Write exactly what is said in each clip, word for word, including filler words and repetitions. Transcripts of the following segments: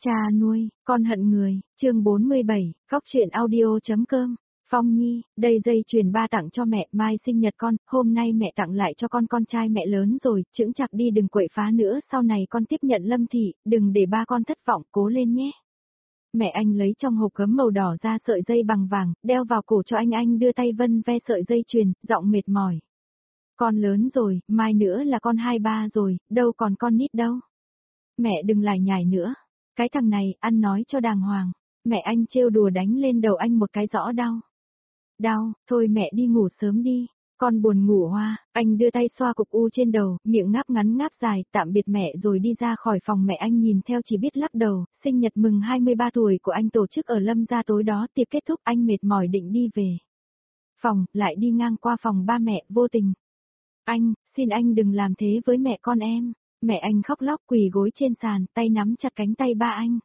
Cha nuôi, con hận người, chương bốn mươi bảy, Cóc truyện audio.com. Phong Nhi, đây dây chuyền ba tặng cho mẹ, mai sinh nhật con, hôm nay mẹ tặng lại cho con con trai mẹ lớn rồi, chững chạc đi đừng quậy phá nữa, sau này con tiếp nhận Lâm Thị, đừng để ba con thất vọng, cố lên nhé. Mẹ anh lấy trong hộp gấm màu đỏ ra sợi dây bằng vàng, đeo vào cổ cho anh anh đưa tay vân ve sợi dây chuyền, giọng mệt mỏi. Con lớn rồi, mai nữa là con hai ba rồi, đâu còn con nít đâu. Mẹ đừng lải nhải nữa. Cái thằng này, ăn nói cho đàng hoàng. Mẹ anh trêu đùa đánh lên đầu anh một cái rõ đau. Đau, thôi mẹ đi ngủ sớm đi. Con buồn ngủ hoa, anh đưa tay xoa cục u trên đầu, miệng ngáp ngắn ngáp dài, tạm biệt mẹ rồi đi ra khỏi phòng. Mẹ anh nhìn theo chỉ biết lắc đầu, sinh nhật mừng hai mươi ba tuổi của anh tổ chức ở Lâm gia tối đó, tiệc kết thúc anh mệt mỏi định đi về phòng, lại đi ngang qua phòng ba mẹ, vô tình. Anh, xin anh đừng làm thế với mẹ con em. Mẹ anh khóc lóc quỳ gối trên sàn, tay nắm chặt cánh tay ba anh.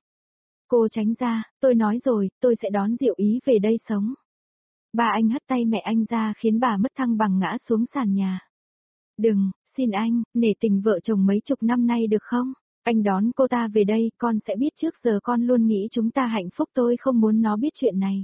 Cô tránh ra, tôi nói rồi, tôi sẽ đón Diệu Ý về đây sống. Ba anh hất tay mẹ anh ra khiến bà mất thăng bằng ngã xuống sàn nhà. Đừng, xin anh, nể tình vợ chồng mấy chục năm nay được không? Anh đón cô ta về đây, con sẽ biết trước giờ con luôn nghĩ chúng ta hạnh phúc, tôi không muốn nó biết chuyện này.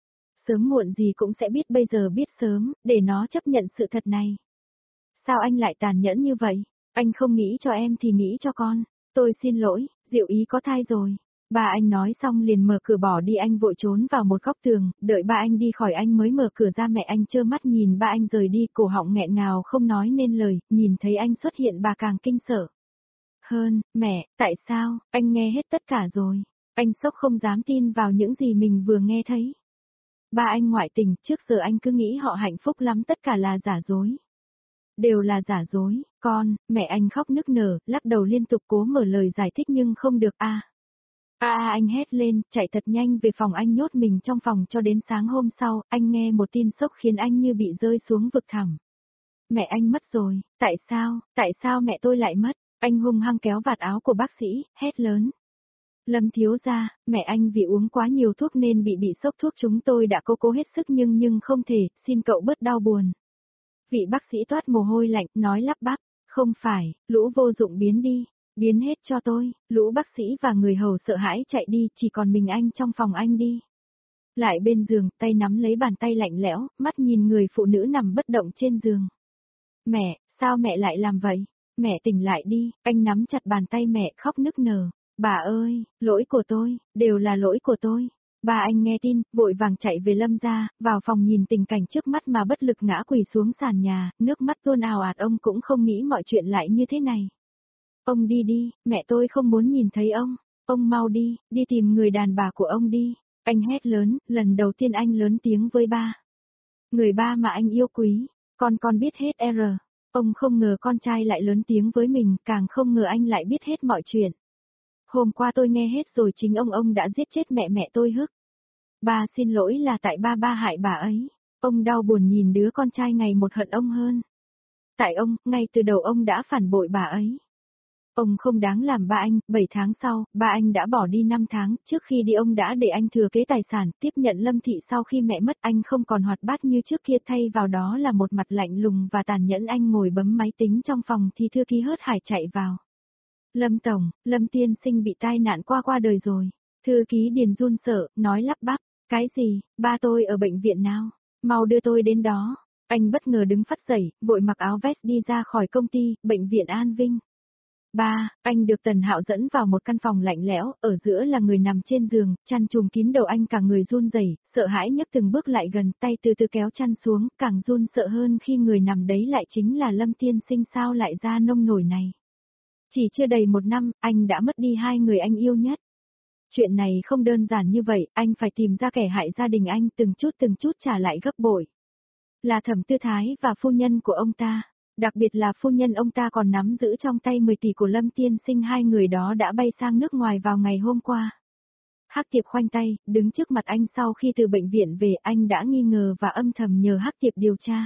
Sớm muộn gì cũng sẽ biết, bây giờ biết sớm, để nó chấp nhận sự thật này. Sao anh lại tàn nhẫn như vậy? Anh không nghĩ cho em thì nghĩ cho con. Tôi xin lỗi, Diệu Ý có thai rồi. Ba anh nói xong liền mở cửa bỏ đi, anh vội trốn vào một góc tường, đợi ba anh đi khỏi anh mới mở cửa ra. Mẹ anh trơ mắt nhìn ba anh rời đi, cổ họng nghẹn ngào không nói nên lời, nhìn thấy anh xuất hiện bà càng kinh sợ hơn. Mẹ, tại sao, anh nghe hết tất cả rồi. Anh sốc không dám tin vào những gì mình vừa nghe thấy. Ba anh ngoại tình, trước giờ anh cứ nghĩ họ hạnh phúc lắm, tất cả là giả dối. Đều là giả dối, con, mẹ anh khóc nức nở, lắc đầu liên tục cố mở lời giải thích nhưng không được a. A à, anh hét lên, chạy thật nhanh về phòng. Anh nhốt mình trong phòng cho đến sáng hôm sau, anh nghe một tin sốc khiến anh như bị rơi xuống vực thẳm. Mẹ anh mất rồi, tại sao, tại sao mẹ tôi lại mất? Anh hung hăng kéo vạt áo của bác sĩ, hét lớn. Lâm thiếu gia, mẹ anh vì uống quá nhiều thuốc nên bị bị sốc thuốc, chúng tôi đã cố cố hết sức nhưng nhưng không thể, xin cậu bớt đau buồn. Vị bác sĩ toát mồ hôi lạnh, nói lắp bắp, không phải, lũ vô dụng biến đi, biến hết cho tôi. Lũ bác sĩ và người hầu sợ hãi chạy đi, chỉ còn mình anh trong phòng. Anh đi lại bên giường, tay nắm lấy bàn tay lạnh lẽo, mắt nhìn người phụ nữ nằm bất động trên giường. Mẹ, sao mẹ lại làm vậy? Mẹ tỉnh lại đi. Anh nắm chặt bàn tay mẹ, khóc nức nở. Bà ơi, lỗi của tôi, đều là lỗi của tôi. Ba anh nghe tin, vội vàng chạy về Lâm gia, vào phòng nhìn tình cảnh trước mắt mà bất lực ngã quỳ xuống sàn nhà, nước mắt tuôn ào ạt. Ông cũng không nghĩ mọi chuyện lại như thế này. Ông đi đi, mẹ tôi không muốn nhìn thấy ông. Ông mau đi, đi tìm người đàn bà của ông đi. Anh hét lớn, lần đầu tiên anh lớn tiếng với ba. Người ba mà anh yêu quý, con con biết hết R. Ông không ngờ con trai lại lớn tiếng với mình, càng không ngờ anh lại biết hết mọi chuyện. Hôm qua tôi nghe hết rồi, chính ông ông đã giết chết mẹ mẹ tôi hức. Ba xin lỗi là tại ba ba hại bà ấy. Ông đau buồn nhìn đứa con trai ngày một hận ông hơn. Tại ông, ngay từ đầu ông đã phản bội bà ấy. Ông không đáng làm ba anh. Bảy tháng sau, ba anh đã bỏ đi. Năm tháng, trước khi đi ông đã để anh thừa kế tài sản, tiếp nhận Lâm Thị. Sau khi mẹ mất, anh không còn hoạt bát như trước kia, thay vào đó là một mặt lạnh lùng và tàn nhẫn. Anh ngồi bấm máy tính trong phòng thì thư ký hớt hải chạy vào. Lâm Tổng, Lâm tiên sinh bị tai nạn qua qua đời rồi. Thư ký Điền run sợ, nói lắp bắp, cái gì, ba tôi ở bệnh viện nào, mau đưa tôi đến đó. Anh bất ngờ đứng phắt dậy, vội mặc áo vest đi ra khỏi công ty, bệnh viện An Vinh. Ba, anh được Tần Hạo dẫn vào một căn phòng lạnh lẽo, ở giữa là người nằm trên giường, chăn trùm kín đầu. Anh cả người run rẩy, sợ hãi nhấc từng bước lại gần, tay từ từ kéo chăn xuống, càng run sợ hơn khi người nằm đấy lại chính là Lâm tiên sinh. Sao lại ra nông nổi này? Chỉ chưa đầy một năm, anh đã mất đi hai người anh yêu nhất. Chuyện này không đơn giản như vậy, anh phải tìm ra kẻ hại gia đình anh, từng chút từng chút trả lại gấp bội. Là Thẩm Tư Thái và phu nhân của ông ta, đặc biệt là phu nhân ông ta còn nắm giữ trong tay mười tỷ của Lâm tiên sinh. Hai người đó đã bay sang nước ngoài vào ngày hôm qua. Hắc Tiệp khoanh tay, đứng trước mặt anh. Sau khi từ bệnh viện về, anh đã nghi ngờ và âm thầm nhờ Hắc Tiệp điều tra.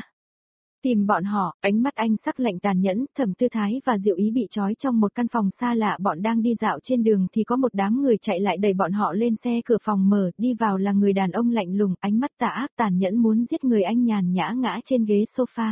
Tìm bọn họ, ánh mắt anh sắc lạnh tàn nhẫn. Thẩm Tư Thái và Diệu Ý bị trói trong một căn phòng xa lạ, bọn đang đi dạo trên đường thì có một đám người chạy lại đẩy bọn họ lên xe. Cửa phòng mở, đi vào là người đàn ông lạnh lùng, ánh mắt tà ác tàn nhẫn muốn giết người. Anh nhàn nhã ngã trên ghế sofa.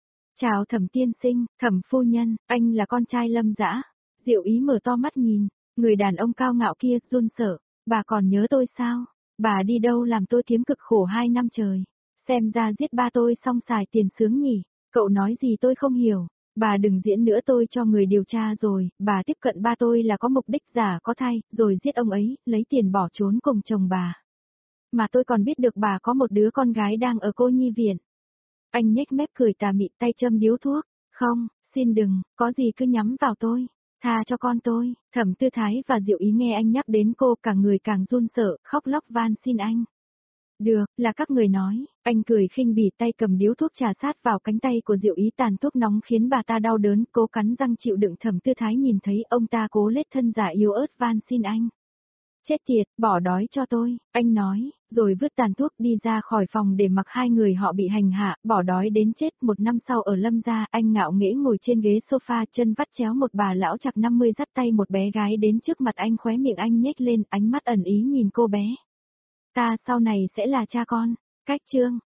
Chào Thẩm tiên sinh, Thẩm phu nhân, anh là con trai Lâm Dã. Diệu Ý mở to mắt nhìn, Người đàn ông cao ngạo kia run sợ, bà còn nhớ tôi sao? Bà đi đâu làm tôi kiếm cực khổ hai năm trời. Xem ra giết ba tôi xong xài tiền sướng nhỉ, cậu nói gì tôi không hiểu. Bà đừng diễn nữa, tôi cho người điều tra rồi, bà tiếp cận ba tôi là có mục đích giả có thai, rồi giết ông ấy, lấy tiền bỏ trốn cùng chồng bà. Mà tôi còn biết được bà có một đứa con gái đang ở cô nhi viện. Anh nhếch mép cười tà mị, tay châm điếu thuốc. Không, xin đừng, có gì cứ nhắm vào tôi. Tha cho con tôi. Thẩm Tư Thái và Diệu Ý nghe anh nhắc đến cô, cả người càng run sợ, khóc lóc van xin anh. Được, là các người nói. Anh cười khinh bỉ, tay cầm điếu thuốc trà sát vào cánh tay của Diệu Ý, tàn thuốc nóng khiến bà ta đau đớn, cố cắn răng chịu đựng. Thẩm Tư Thái nhìn thấy ông ta cố lết thân giả yếu ớt van xin anh. Chết tiệt, bỏ đói cho tôi, anh nói, rồi vứt tàn thuốc đi ra khỏi phòng để mặc hai người họ bị hành hạ, bỏ đói đến chết. Một năm sau ở Lâm gia, anh ngạo nghễ ngồi trên ghế sofa, chân vắt chéo, một bà lão chạc năm mươi dắt tay một bé gái đến trước mặt anh, khóe miệng anh nhếch lên, ánh mắt ẩn ý nhìn cô bé. Ta sau này sẽ là cha con. Cách chương